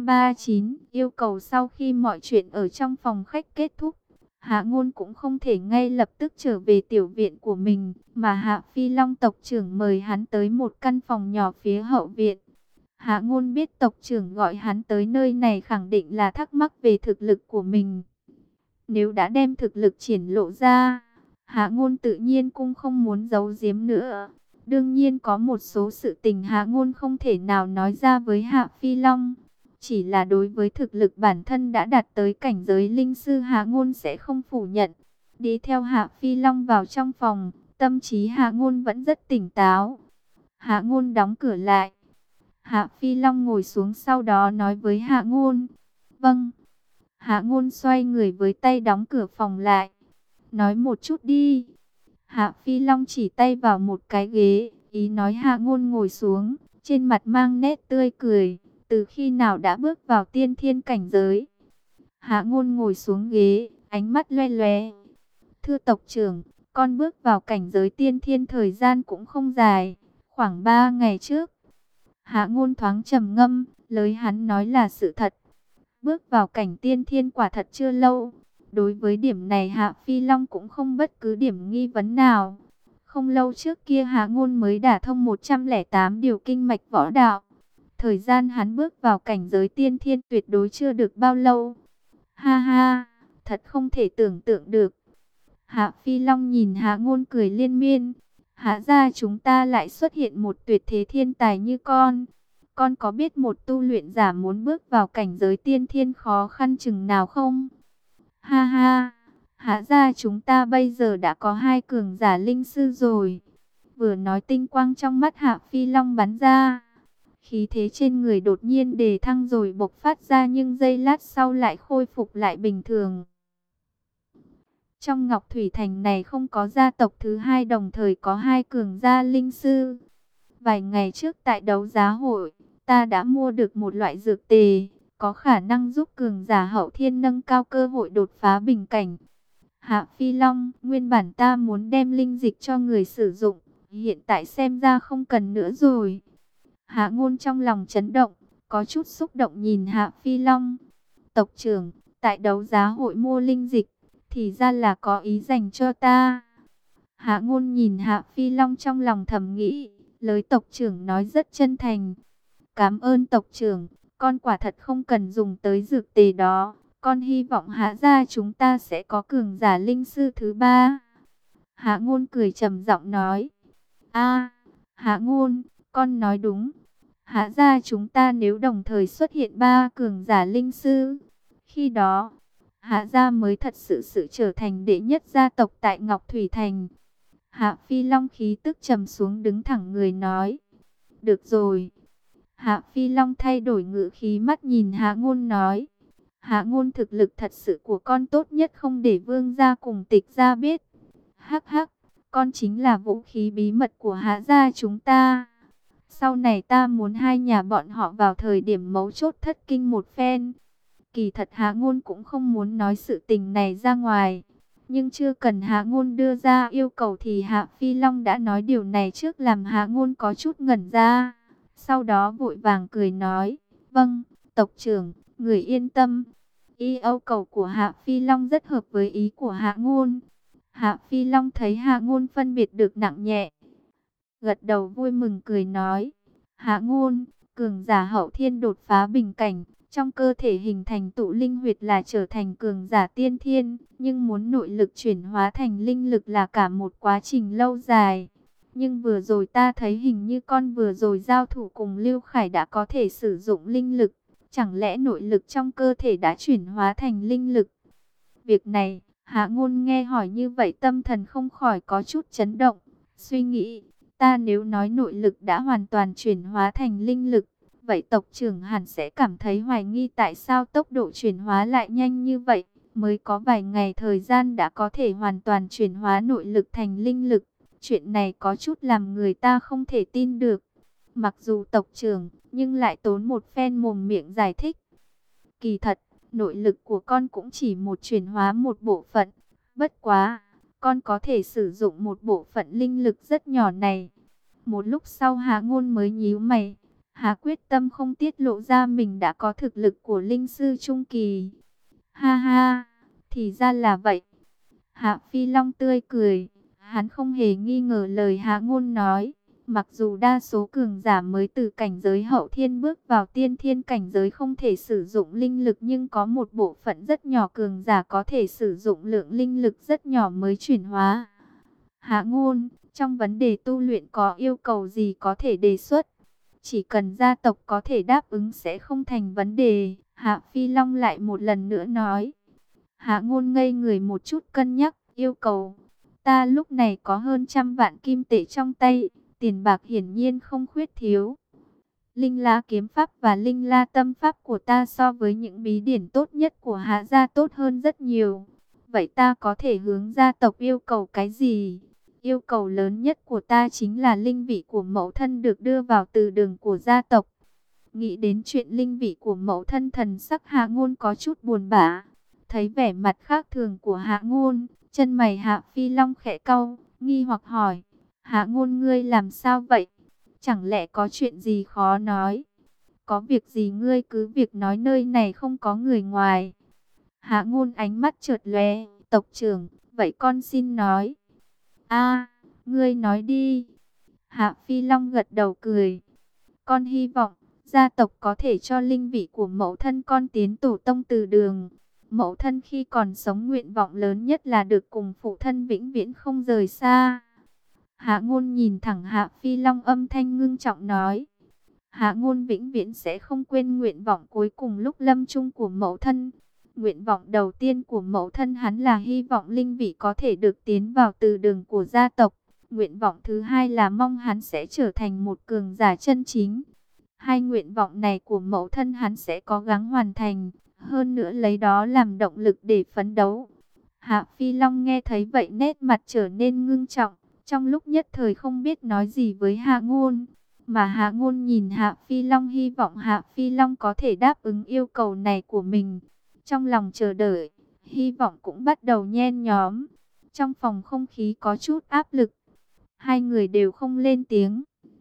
S1: 139, yêu cầu sau khi mọi chuyện ở trong phòng khách kết thúc, Hạ Ngôn cũng không thể ngay lập tức trở về tiểu viện của mình, mà Hạ Phi Long tộc trưởng mời hắn tới một căn phòng nhỏ phía hậu viện. Hạ Ngôn biết tộc trưởng gọi hắn tới nơi này khẳng định là thắc mắc về thực lực của mình. Nếu đã đem thực lực triển lộ ra, Hạ Ngôn tự nhiên cũng không muốn giấu giếm nữa. Đương nhiên có một số sự tình Hạ Ngôn không thể nào nói ra với Hạ Phi Long. Chỉ là đối với thực lực bản thân đã đạt tới cảnh giới linh sư, Hạ Ngôn sẽ không phủ nhận. Đi theo Hạ Phi Long vào trong phòng, tâm trí Hạ Ngôn vẫn rất tỉnh táo. Hạ Ngôn đóng cửa lại. Hạ Phi Long ngồi xuống sau đó nói với Hạ Ngôn. Vâng. Hạ Ngôn xoay người với tay đóng cửa phòng lại. Nói một chút đi. Hạ Phi Long chỉ tay vào một cái ghế, ý nói Hạ Ngôn ngồi xuống, trên mặt mang nét tươi cười. Từ khi nào đã bước vào tiên thiên cảnh giới? Hạ Ngôn ngồi xuống ghế, ánh mắt loe loé. Thưa tộc trưởng, con bước vào cảnh giới tiên thiên thời gian cũng không dài, khoảng 3 ngày trước. Hạ Ngôn thoáng trầm ngâm, lời hắn nói là sự thật. Bước vào cảnh tiên thiên quả thật chưa lâu. Đối với điểm này Hạ Phi Long cũng không bất cứ điểm nghi vấn nào. Không lâu trước kia Hạ Ngôn mới đả thông 108 điều kinh mạch võ đạo. Thời gian hắn bước vào cảnh giới tiên thiên tuyệt đối chưa được bao lâu. Ha ha, thật không thể tưởng tượng được. Hạ Phi Long nhìn Hạ Ngôn cười liên miên. Hạ gia chúng ta lại xuất hiện một tuyệt thế thiên tài như con. Con có biết một tu luyện giả muốn bước vào cảnh giới tiên thiên khó khăn chừng nào không? Ha ha, Hạ gia chúng ta bây giờ đã có 2 cường giả linh sư rồi. Vừa nói tinh quang trong mắt Hạ Phi Long bắn ra. Khí thế trên người đột nhiên đề thăng rồi bộc phát ra, nhưng giây lát sau lại khôi phục lại bình thường. Trong Ngọc Thủy Thành này không có gia tộc thứ hai đồng thời có 2 cường gia linh sư. Vài ngày trước tại đấu giá hội, ta đã mua được một loại dược tề, có khả năng giúp cường giả hậu thiên nâng cao cơ hội đột phá bình cảnh. Hạ Phi Long, nguyên bản ta muốn đem linh dịch cho người sử dụng, hiện tại xem ra không cần nữa rồi. Hạ Ngôn trong lòng chấn động, có chút xúc động nhìn Hạ Phi Long. Tộc trưởng, tại đấu giá hội mua linh dịch, thì ra là có ý dành cho ta. Hạ Ngôn nhìn Hạ Phi Long trong lòng thầm nghĩ, lời tộc trưởng nói rất chân thành. Cảm ơn tộc trưởng, con quả thật không cần dùng tới dược tề đó. Con hy vọng Hạ gia chúng ta sẽ có cường giả linh sư thứ 3. Hạ Ngôn cười trầm giọng nói. Hạ Ngôn, con nói đúng. Hạ gia chúng ta nếu đồng thời xuất hiện 3 cường giả linh sư, khi đó Hạ gia mới thật sự trở thành đệ nhất gia tộc tại Ngọc Thủy Thành. Hạ Phi Long khí tức trầm xuống đứng thẳng người nói. Được rồi. Hạ Phi Long thay đổi ngữ khí, mắt nhìn Hạ Ngôn nói. Hạ Ngôn, thực lực thật sự của con tốt nhất không để vương gia cùng Tịch gia biết. Hắc hắc, con chính là vũ khí bí mật của Hạ gia chúng ta. Sau này ta muốn hai nhà bọn họ vào thời điểm mấu chốt thất kinh một phen. Kỳ thật Hạ Ngôn cũng không muốn nói sự tình này ra ngoài. Nhưng chưa cần Hạ Ngôn đưa ra yêu cầu thì Hạ Phi Long đã nói điều này trước, làm Hạ Ngôn có chút ngẩn ra. Sau đó vội vàng cười nói, vâng, tộc trưởng, người yên tâm. Yêu cầu của Hạ Phi Long rất hợp với ý của Hạ Ngôn. Hạ Phi Long thấy Hạ Ngôn phân biệt được nặng nhẹ, gật đầu vui mừng cười nói, Hạ Ngôn, cường giả hậu thiên đột phá bình cảnh, trong cơ thể hình thành tụ linh huyệt là trở thành cường giả tiên thiên, nhưng muốn nội lực chuyển hóa thành linh lực là cả một quá trình lâu dài. Nhưng vừa rồi ta thấy hình như con vừa rồi giao thủ cùng Lưu Khải đã có thể sử dụng linh lực, chẳng lẽ nội lực trong cơ thể đã chuyển hóa thành linh lực? Việc này, Hạ Ngôn nghe hỏi như vậy tâm thần không khỏi có chút chấn động, suy nghĩ, ta nếu nói nội lực đã hoàn toàn chuyển hóa thành linh lực, vậy tộc trưởng hẳn sẽ cảm thấy hoài nghi tại sao tốc độ chuyển hóa lại nhanh như vậy, mới có vài ngày thời gian đã có thể hoàn toàn chuyển hóa nội lực thành linh lực. Chuyện này có chút làm người ta không thể tin được. Mặc dù tộc trưởng, nhưng lại tốn một phen mồm miệng giải thích. Kỳ thật, nội lực của con cũng chỉ một chuyển hóa một bộ phận. Bất quá, con có thể sử dụng một bộ phận linh lực rất nhỏ này. Một lúc sau Hạ Ngôn mới nhíu mày. Hạ quyết tâm không tiết lộ ra mình đã có thực lực của linh sư trung kỳ. Ha ha, thì ra là vậy. Hạ Phi Long tươi cười. Hắn không hề nghi ngờ lời Hạ Ngôn nói. Mặc dù đa số cường giả mới từ cảnh giới hậu thiên bước vào tiên thiên cảnh giới không thể sử dụng linh lực, nhưng có một bộ phận rất nhỏ cường giả có thể sử dụng lượng linh lực rất nhỏ mới chuyển hóa. Hạ Ngôn, trong vấn đề tu luyện có yêu cầu gì có thể đề xuất? Chỉ cần gia tộc có thể đáp ứng sẽ không thành vấn đề. Hạ Phi Long lại một lần nữa nói. Hạ Ngôn ngây người một chút cân nhắc, yêu cầu. Ta lúc này có hơn 100 vạn kim tệ trong tay, tiền bạc hiển nhiên không khuyết thiếu. Linh La kiếm pháp và Linh La tâm pháp của ta so với những bí điển tốt nhất của Hạ gia tốt hơn rất nhiều. Vậy ta có thể hướng gia tộc yêu cầu cái gì? Yêu cầu lớn nhất của ta chính là linh vị của mẫu thân được đưa vào từ đường của gia tộc. Nghĩ đến chuyện linh vị của mẫu thân, thần sắc Hạ Ngôn có chút buồn bã. Thấy vẻ mặt khác thường của Hạ Ngôn, chân mày Hạ Phi Long khẽ cau, nghi hoặc hỏi, Hạ Ngôn ngươi làm sao vậy? Chẳng lẽ có chuyện gì khó nói? Có việc gì ngươi cứ việc nói, nơi này không có người ngoài. Hạ Ngôn ánh mắt chợt lóe, tộc trưởng, vậy con xin nói. A, ngươi nói đi. Hạ Phi Long gật đầu cười. Con hy vọng gia tộc có thể cho linh vị của mẫu thân con tiến tổ tông từ đường. Mẫu thân khi còn sống nguyện vọng lớn nhất là được cùng phụ thân vĩnh viễn không rời xa. Hạ Ngôn nhìn thẳng Hạ Phi Long, âm thanh ngưng trọng nói. Hạ Ngôn vĩnh viễn sẽ không quên nguyện vọng cuối cùng lúc lâm chung của mẫu thân. Nguyện vọng đầu tiên của mẫu thân hắn là hy vọng linh vị có thể được tiến vào từ đường của gia tộc. Nguyện vọng thứ hai là mong hắn sẽ trở thành một cường giả chân chính. Hai nguyện vọng này của mẫu thân hắn sẽ cố gắng hoàn thành, hơn nữa lấy đó làm động lực để phấn đấu. Hạ Phi Long nghe thấy vậy nét mặt trở nên ngưng trọng, trong lúc nhất thời không biết nói gì với Hạ Ngôn. Mà Hạ Ngôn nhìn Hạ Phi Long, hy vọng Hạ Phi Long có thể đáp ứng yêu cầu này của mình. Trong lòng chờ đợi, hy vọng cũng bắt đầu nhen nhóm. Trong phòng không khí có chút áp lực, hai người đều không lên tiếng.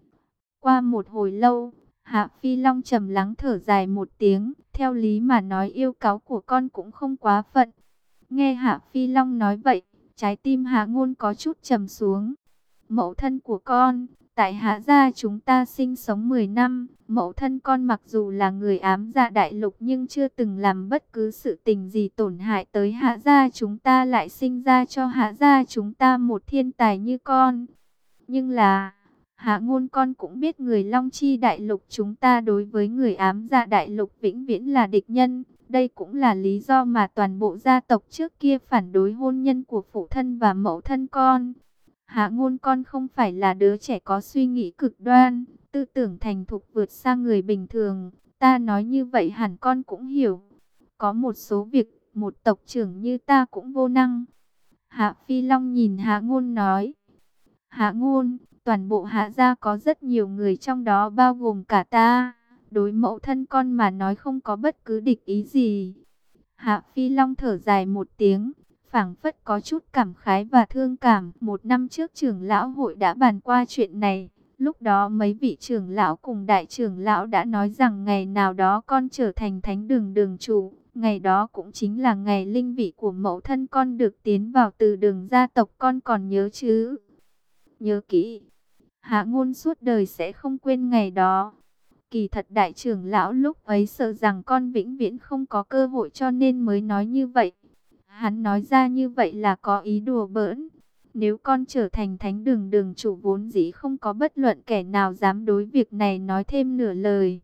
S1: Qua một hồi lâu, Hạ Phi Long trầm lắng thở dài một tiếng, theo lý mà nói yêu cáu của con cũng không quá phận. Nghe Hạ Phi Long nói vậy, trái tim Hạ Ngôn có chút trầm xuống. Mẫu thân của con, tại Hạ gia chúng ta sinh sống 10 năm, mẫu thân con mặc dù là người Ám Dạ Đại Lục nhưng chưa từng làm bất cứ sự tình gì tổn hại tới Hạ gia chúng ta, lại sinh ra cho Hạ gia chúng ta một thiên tài như con. Nhưng là, Hạ Ngôn con cũng biết người Long Chi Đại Lục chúng ta đối với người Ám Dạ Đại Lục vĩnh viễn là địch nhân. Đây cũng là lý do mà toàn bộ gia tộc trước kia phản đối hôn nhân của phụ thân và mẫu thân con. Hạ Ngôn con không phải là đứa trẻ có suy nghĩ cực đoan, tư tưởng thành thục vượt xa người bình thường. Ta nói như vậy hẳn con cũng hiểu. Có một số việc, một tộc trưởng như ta cũng vô năng. Hạ Phi Long nhìn Hạ Ngôn nói. Hạ Ngôn, toàn bộ Hạ gia có rất nhiều người, trong đó bao gồm cả ta. Đối mẫu thân con mà nói không có bất cứ địch ý gì. Hạ Phi Long thở dài một tiếng, phảng phất có chút cảm khái và thương cảm. 1 năm trước trưởng lão hội đã bàn qua chuyện này. Lúc đó mấy vị trưởng lão cùng đại trưởng lão đã nói rằng ngày nào đó con trở thành thánh đường đường chủ. Ngày đó cũng chính là ngày linh vị của mẫu thân con được tiến vào từ đường gia tộc, con còn nhớ chứ? Nhớ kỹ. Hạ Ngôn suốt đời sẽ không quên ngày đó. Kỳ thật đại trưởng lão lúc ấy sợ rằng con vĩnh viễn không có cơ hội cho nên mới nói như vậy. Hắn nói ra như vậy là có ý đùa bỡn. Nếu con trở thành thánh đường đường chủ vốn dĩ không có bất luận kẻ nào dám đối việc này nói thêm nửa lời.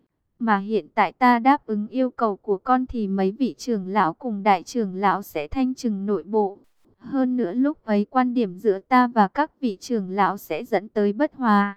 S1: Mà hiện tại ta đáp ứng yêu cầu của con thì mấy vị trưởng lão cùng đại trưởng lão sẽ thanh trừng nội bộ. Hơn nữa lúc ấy quan điểm giữa ta và các vị trưởng lão sẽ dẫn tới bất hòa.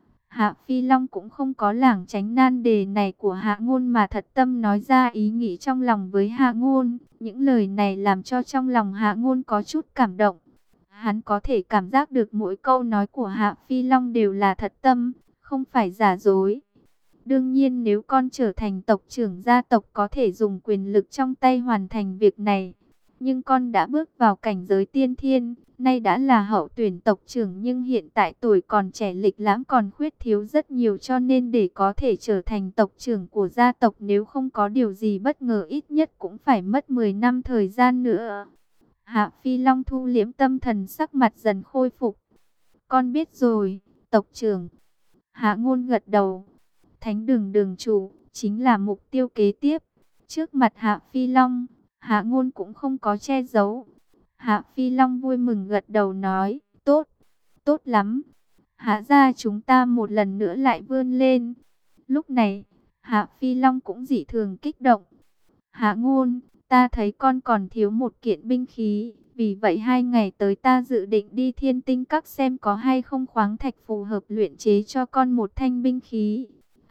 S1: Hạ Phi Long cũng không có lảng tránh nan đề này của Hạ Ngôn mà thật tâm nói ra ý nghĩ trong lòng với Hạ Ngôn. Những lời này làm cho trong lòng Hạ Ngôn có chút cảm động. Hắn có thể cảm giác được mỗi câu nói của Hạ Phi Long đều là thật tâm, không phải giả dối. Đương nhiên nếu con trở thành tộc trưởng gia tộc có thể dùng quyền lực trong tay hoàn thành việc này. Nhưng con đã bước vào cảnh giới tiên thiên, nay đã là hậu tuyển tộc trưởng nhưng hiện tại tuổi còn trẻ, lịch lãm còn khuyết thiếu rất nhiều, cho nên để có thể trở thành tộc trưởng của gia tộc nếu không có điều gì bất ngờ ít nhất cũng phải mất 10 năm thời gian nữa. Hạ Phi Long thu liễm tâm thần, sắc mặt dần khôi phục. Con biết rồi, tộc trưởng. Hạ Ngôn gật đầu. Thánh đường đường chủ chính là mục tiêu kế tiếp. Trước mặt Hạ Phi Long, Hạ Ngôn cũng không có che giấu. Hạ Phi Long vui mừng gật đầu nói, tốt, tốt lắm. Hạ gia chúng ta một lần nữa lại vươn lên. Lúc này, Hạ Phi Long cũng dị thường kích động. Hạ Ngôn, ta thấy con còn thiếu một kiện binh khí. Vì vậy 2 ngày tới ta dự định đi Thiên Tinh Các xem có hay không khoáng thạch phù hợp luyện chế cho con một thanh binh khí.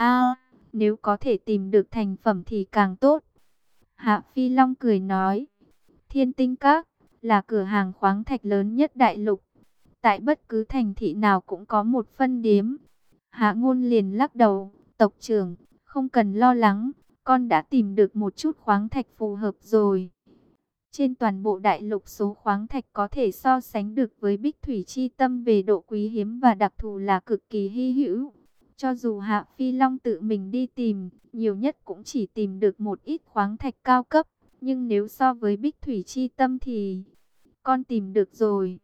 S1: Nếu có thể tìm được thành phẩm thì càng tốt. Hạ Phi Long cười nói, Thiên Tinh Các là cửa hàng khoáng thạch lớn nhất đại lục. Tại bất cứ thành thị nào cũng có một phân điếm. Hạ Ngôn liền lắc đầu, tộc trưởng, không cần lo lắng, con đã tìm được một chút khoáng thạch phù hợp rồi. Trên toàn bộ đại lục số khoáng thạch có thể so sánh được với Bích Thủy Chi Tâm về độ quý hiếm và đặc thù là cực kỳ hy hữu. Cho dù Hạ Phi Long tự mình đi tìm, nhiều nhất cũng chỉ tìm được một ít khoáng thạch cao cấp. Nhưng nếu so với Bích Thủy Chi Tâm thì con tìm được rồi.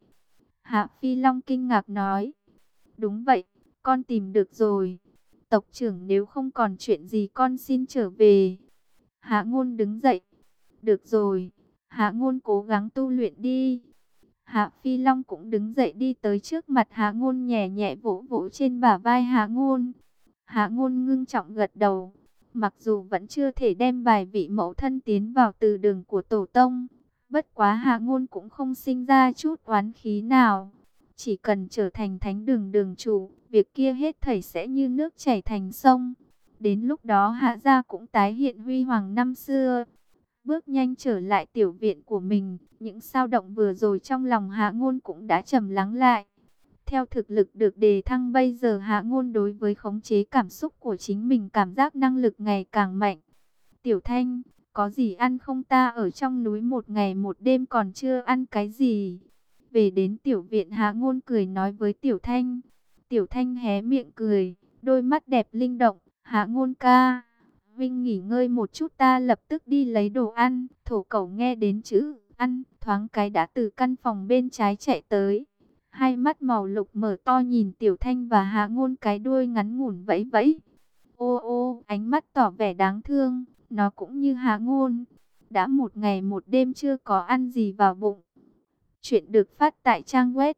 S1: Hạ Phi Long kinh ngạc nói, đúng vậy, con tìm được rồi. Tộc trưởng nếu không còn chuyện gì con xin trở về. Hạ Ngôn đứng dậy, được rồi, Hạ Ngôn cố gắng tu luyện đi. Hạ Phi Long cũng đứng dậy đi tới trước mặt Hạ Ngôn, nhẹ nhẹ vỗ vỗ trên bả vai Hạ Ngôn. Hạ Ngôn ngưng trọng gật đầu. Mặc dù vẫn chưa thể đem vài vị mẫu thân tiến vào từ đường của tổ tông, bất quá Hạ Ngôn cũng không sinh ra chút oán khí nào. Chỉ cần trở thành thánh đường đường chủ, việc kia hết thảy sẽ như nước chảy thành sông. Đến lúc đó Hạ gia cũng tái hiện huy hoàng năm xưa. Bước nhanh trở lại tiểu viện của mình, những dao động vừa rồi trong lòng Hạ Ngôn cũng đã trầm lắng lại. Theo thực lực được đề thăng bây giờ, Hạ Ngôn đối với khống chế cảm xúc của chính mình cảm giác năng lực ngày càng mạnh. Tiểu Thanh, có gì ăn không, ta ở trong núi 1 ngày 1 đêm còn chưa ăn cái gì. Về đến tiểu viện, Hạ Ngôn cười nói với Tiểu Thanh. Tiểu Thanh hé miệng cười, đôi mắt đẹp linh động. Hạ Ngôn ca, Vinh nghỉ ngơi một chút, ta lập tức đi lấy đồ ăn. Thổ Cẩu nghe đến chữ ăn, thoáng cái đã từ căn phòng bên trái chạy tới. Hai mắt màu lục mở to nhìn Tiểu Thanh và Hạ Ngôn, cái đuôi ngắn ngủn vẫy vẫy. Ô ô, ánh mắt tỏ vẻ đáng thương, nó cũng như Hạ Ngôn. Đã 1 ngày 1 đêm chưa có ăn gì vào bụng. Chuyện được phát tại trang web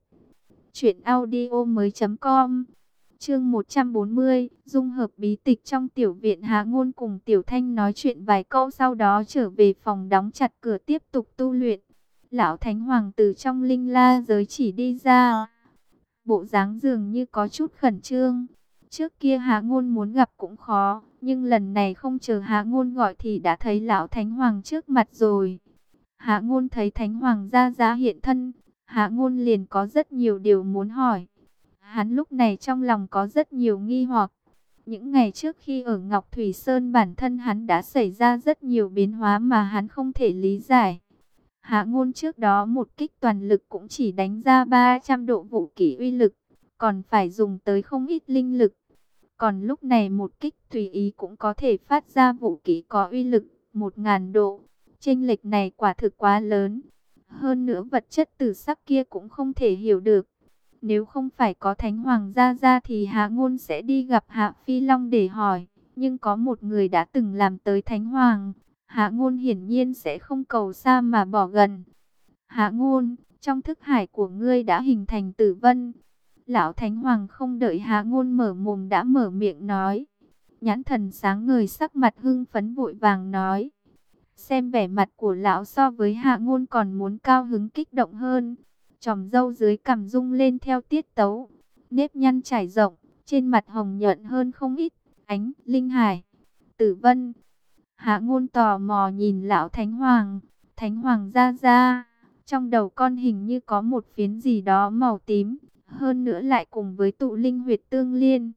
S1: truyệnaudiomoi.com. Chương 140, dung hợp bí tịch. Trong tiểu viện, Hạ Ngôn cùng Tiểu Thanh nói chuyện vài câu, sau đó trở về phòng đóng chặt cửa tiếp tục tu luyện. Lão Thánh Hoàng từ trong linh la giới chỉ đi ra, bộ dáng dường như có chút khẩn trương. Trước kia Hạ Ngôn muốn gặp cũng khó, nhưng lần này không chờ Hạ Ngôn gọi thì đã thấy Lão Thánh Hoàng trước mặt rồi. Hạ Ngôn thấy Thánh Hoàng ra hiện thân, Hạ Ngôn liền có rất nhiều điều muốn hỏi. Hắn lúc này trong lòng có rất nhiều nghi hoặc. Những ngày trước khi ở Ngọc Thủy Sơn bản thân hắn đã xảy ra rất nhiều biến hóa mà hắn không thể lý giải. Hạ Ngôn trước đó một kích toàn lực cũng chỉ đánh ra 300 độ vũ kỹ uy lực, còn phải dùng tới không ít linh lực. Còn lúc này một kích tùy ý cũng có thể phát ra vũ kỹ có uy lực 1000 độ. Chênh lệch này quả thực quá lớn. Hơn nữa vật chất tử sắc kia cũng không thể hiểu được. Nếu không phải có Thánh Hoàng ra thì Hạ Ngôn sẽ đi gặp Hạ Phi Long để hỏi. Nhưng có một người đã từng làm tới Thánh Hoàng, Hạ Ngôn hiển nhiên sẽ không cầu xa mà bỏ gần. Hạ Ngôn, trong thức hải của ngươi đã hình thành tử vân. Lão Thánh Hoàng không đợi Hạ Ngôn mở mồm đã mở miệng nói. Nhãn thần sáng ngời, sắc mặt hưng phấn vội vàng nói. Xem vẻ mặt của lão so với Hạ Ngôn còn muốn cao hứng kích động hơn. Chòm râu dưới cằm rung lên theo tiết tấu, nếp nhăn trải rộng, trên mặt hồng nhuận hơn không ít. Ánh linh hải, tử vân. Hạ Ngôn tò mò nhìn lão Thánh Hoàng. Thánh Hoàng ra, trong đầu con hình như có một phiến gì đó màu tím, hơn nữa lại cùng với tụ linh huyệt tương liên.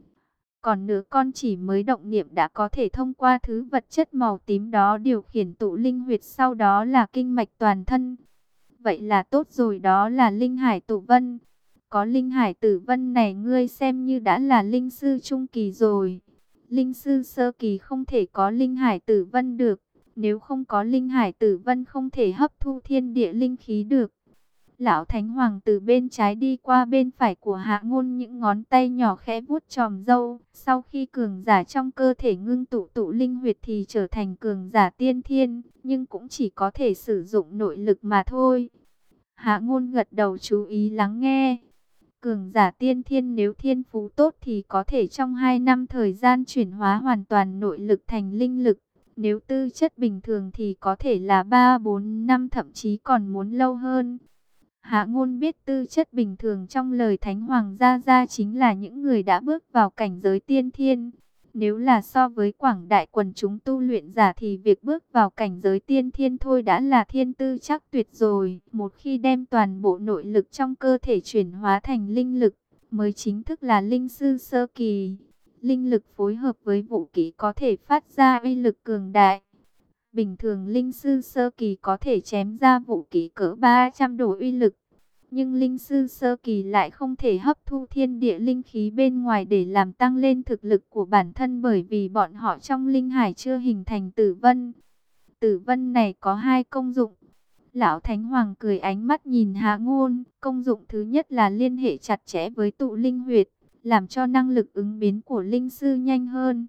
S1: Còn nữa con chỉ mới động niệm đã có thể thông qua thứ vật chất màu tím đó điều khiển tụ linh huyệt, sau đó là kinh mạch toàn thân. Vậy là tốt rồi, đó là linh hải tụ vân. Có linh hải tử vân này ngươi xem như đã là linh sư trung kỳ rồi. Linh sư sơ kỳ không thể có linh hải tử vân được. Nếu không có linh hải tử vân không thể hấp thu thiên địa linh khí được. Lão Thánh Hoàng từ bên trái đi qua bên phải của Hạ Ngôn, những ngón tay nhỏ khẽ vuốt chòm râu. Sau khi cường giả trong cơ thể ngưng tụ linh huyệt thì trở thành cường giả tiên thiên, nhưng cũng chỉ có thể sử dụng nội lực mà thôi. Hạ Ngôn gật đầu chú ý lắng nghe. Cường giả tiên thiên nếu thiên phú tốt thì có thể trong 2 năm thời gian chuyển hóa hoàn toàn nội lực thành linh lực. Nếu tư chất bình thường thì có thể là 3-4 năm, thậm chí còn muốn lâu hơn. Hạ Ngôn biết tư chất bình thường trong lời Thánh Hoàng ra chính là những người đã bước vào cảnh giới tiên thiên. Nếu là so với quảng đại quần chúng tu luyện giả thì việc bước vào cảnh giới tiên thiên thôi đã là thiên tư chắc tuyệt rồi. Một khi đem toàn bộ nội lực trong cơ thể chuyển hóa thành linh lực, mới chính thức là linh sư sơ kỳ. Linh lực phối hợp với vũ kỹ có thể phát ra uy lực cường đại. Bình thường linh sư sơ kỳ có thể chém ra vũ kỹ cỡ 300 độ uy lực. Nhưng linh sư sơ kỳ lại không thể hấp thu thiên địa linh khí bên ngoài để làm tăng lên thực lực của bản thân, bởi vì bọn họ trong linh hải chưa hình thành tử vân. Tử vân này có 2 công dụng. Lão Thánh Hoàng cười, ánh mắt nhìn Hạ Ngôn. Công dụng thứ nhất là liên hệ chặt chẽ với tụ linh huyệt, làm cho năng lực ứng biến của linh sư nhanh hơn.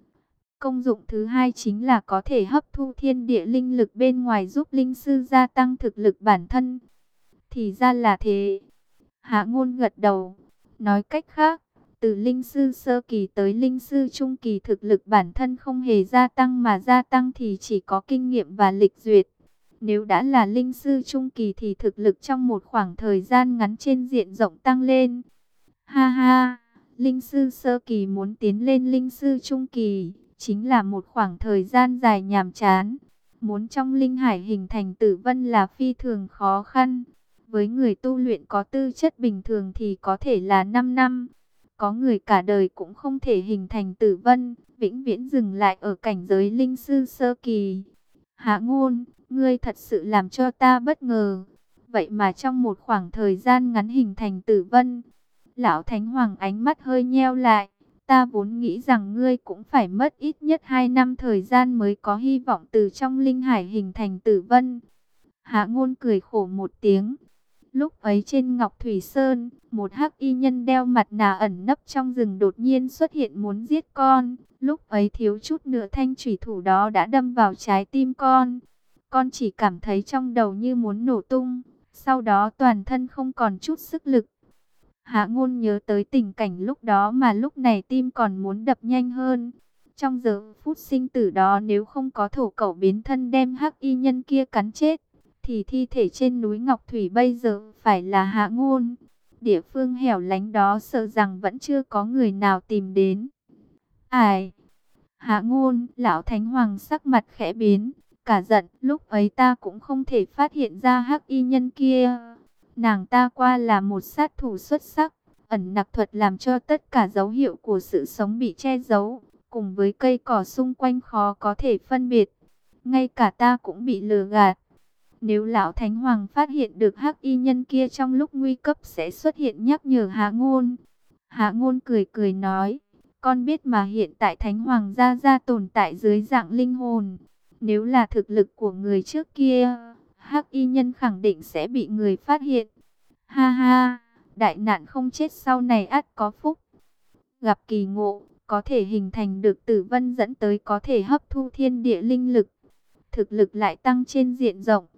S1: Công dụng thứ hai chính là có thể hấp thu thiên địa linh lực bên ngoài, giúp linh sư gia tăng thực lực bản thân. Thì ra là thế. Hạ Ngôn gật đầu. Nói cách khác, từ linh sư sơ kỳ tới linh sư trung kỳ thực lực bản thân không hề gia tăng, mà gia tăng thì chỉ có kinh nghiệm và lịch duyệt. Nếu đã là linh sư trung kỳ thì thực lực trong một khoảng thời gian ngắn trên diện rộng tăng lên. Ha ha, linh sư sơ kỳ muốn tiến lên linh sư trung kỳ chính là một khoảng thời gian dài nhàm chán. Muốn trong linh hải hình thành tử vân là phi thường khó khăn. Với người tu luyện có tư chất bình thường thì có thể là 5 năm. Có người cả đời cũng không thể hình thành tử vân, vĩnh viễn dừng lại ở cảnh giới linh sư sơ kỳ. Hạ Ngôn, ngươi thật sự làm cho ta bất ngờ. Vậy mà trong một khoảng thời gian ngắn hình thành tử vân. Lão Thánh Hoàng ánh mắt hơi nheo lại. Ta vốn nghĩ rằng ngươi cũng phải mất ít nhất 2 năm thời gian mới có hy vọng từ trong linh hải hình thành tử vân. Hạ Ngôn cười khổ một tiếng. Lúc ấy trên Ngọc Thủy Sơn, một hắc y nhân đeo mặt nạ ẩn nấp trong rừng đột nhiên xuất hiện muốn giết con. Lúc ấy thiếu chút nữa thanh chủy thủ đó đã đâm vào trái tim con. Con chỉ cảm thấy trong đầu như muốn nổ tung, sau đó toàn thân không còn chút sức lực. Hạ Ngôn nhớ tới tình cảnh lúc đó mà lúc này tim còn muốn đập nhanh hơn. Trong giờ phút sinh tử đó, nếu không có thổ cẩu biến thân đem hắc y nhân kia cắn chết, thì thi thể trên núi Ngọc Thủy bây giờ phải là Hạ Ngôn. Địa phương hẻo lánh đó sợ rằng vẫn chưa có người nào tìm đến. Ai? Hạ Ngôn, Lão Thánh Hoàng sắc mặt khẽ biến, cả giận. Lúc ấy ta cũng không thể phát hiện ra hắc y nhân kia. Nàng ta qua là một sát thủ xuất sắc, ẩn nặc thuật làm cho tất cả dấu hiệu của sự sống bị che giấu, cùng với cây cỏ xung quanh khó có thể phân biệt. Ngay cả ta cũng bị lừa gạt. Nếu lão Thánh Hoàng phát hiện được hắc y nhân kia trong lúc nguy cấp sẽ xuất hiện nhắc nhở Hạ Ngôn. Hạ Ngôn cười cười nói, con biết mà, hiện tại Thánh Hoàng gia tồn tại dưới dạng linh hồn. Nếu là thực lực của người trước kia, hắc y nhân khẳng định sẽ bị người phát hiện. Ha ha, đại nạn không chết sau này ắt có phúc. Gặp kỳ ngộ, có thể hình thành được tử vân dẫn tới có thể hấp thu thiên địa linh lực. Thực lực lại tăng trên diện rộng.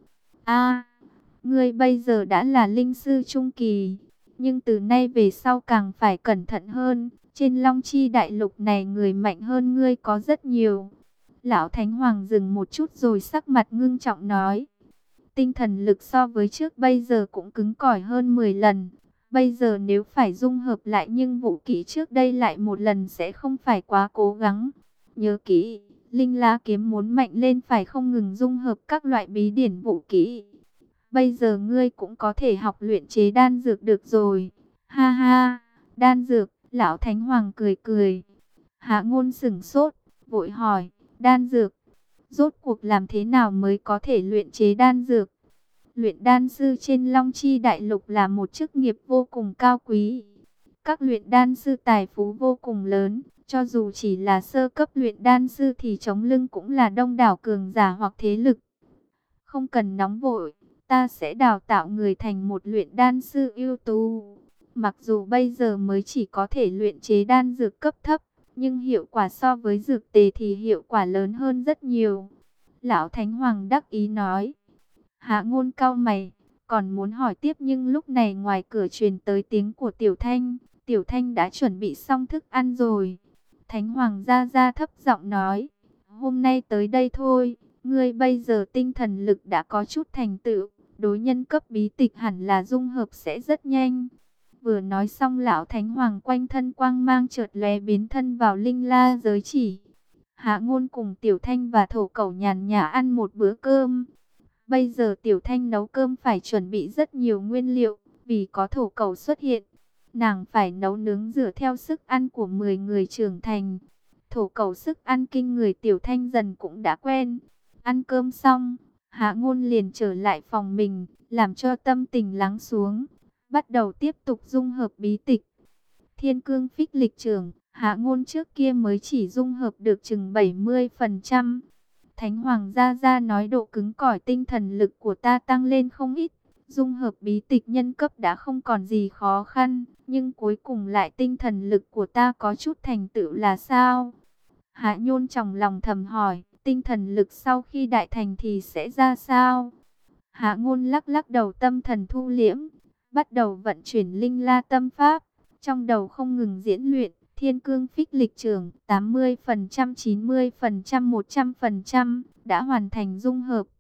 S1: Ngươi bây giờ đã là linh sư trung kỳ, nhưng từ nay về sau càng phải cẩn thận hơn. Trên Long Chi đại lục này người mạnh hơn ngươi có rất nhiều. Lão Thánh Hoàng dừng một chút rồi sắc mặt ngưng trọng nói. Tinh thần lực so với trước bây giờ cũng cứng cỏi hơn 10 lần. Bây giờ nếu phải dung hợp lại nhưng vũ kỹ trước đây lại một lần sẽ không phải quá cố gắng. Nhớ kỹ, Linh La kiếm muốn mạnh lên phải không ngừng dung hợp các loại bí điển vũ kỹ. Bây giờ ngươi cũng có thể học luyện chế đan dược được rồi. Ha ha, đan dược, lão Thánh Hoàng cười cười. Hạ Ngôn sửng sốt, vội hỏi, đan dược, rốt cuộc làm thế nào mới có thể luyện chế đan dược? Luyện đan sư trên Long Chi đại lục là một chức nghiệp vô cùng cao quý. Các luyện đan sư tài phú vô cùng lớn, cho dù chỉ là sơ cấp luyện đan sư thì chống lưng cũng là đông đảo cường giả hoặc thế lực. Không cần nóng vội, ta sẽ đào tạo người thành một luyện đan sư ưu tú. Mặc dù bây giờ mới chỉ có thể luyện chế đan dược cấp thấp, nhưng hiệu quả so với dược tề thì hiệu quả lớn hơn rất nhiều. Lão Thánh Hoàng đắc ý nói. Hạ Ngôn cau mày, còn muốn hỏi tiếp nhưng lúc này ngoài cửa truyền tới tiếng của Tiểu Thanh. Tiểu Thanh đã chuẩn bị xong thức ăn rồi. Thánh Hoàng gia thấp giọng nói, hôm nay tới đây thôi, ngươi bây giờ tinh thần lực đã có chút thành tựu, đối nhân cấp bí tịch hẳn là dung hợp sẽ rất nhanh. Vừa nói xong lão Thánh Hoàng quanh thân quang mang chợt lóe biến thân vào linh la giới chỉ. Hạ Ngôn cùng Tiểu Thanh và Thổ Cẩu nhàn nhã ăn một bữa cơm. Bây giờ Tiểu Thanh nấu cơm phải chuẩn bị rất nhiều nguyên liệu, vì có Thổ Cẩu xuất hiện. Nàng phải nấu nướng dựa theo sức ăn của 10 người trưởng thành. Thổ Cẩu sức ăn kinh người, Tiểu Thanh dần cũng đã quen. Ăn cơm xong, Hạ Ngôn liền trở lại phòng mình, làm cho tâm tình lắng xuống. Bắt đầu tiếp tục dung hợp bí tịch. Thiên cương phích lịch trưởng, Hạ Ngôn trước kia mới chỉ dung hợp được chừng 70%. Thánh Hoàng gia nói độ cứng cỏi tinh thần lực của ta tăng lên không ít. Dung hợp bí tịch nhân cấp đã không còn gì khó khăn. Nhưng cuối cùng lại tinh thần lực của ta có chút thành tựu là sao? Hạ Nhôn trong lòng thầm hỏi, tinh thần lực sau khi đại thành thì sẽ ra sao? Hạ Ngôn lắc lắc đầu, tâm thần thu liễm, bắt đầu vận chuyển linh la tâm pháp. Trong đầu không ngừng diễn luyện. Thiên cương phích lịch trưởng 80%, 90%, 100% đã hoàn thành dung hợp.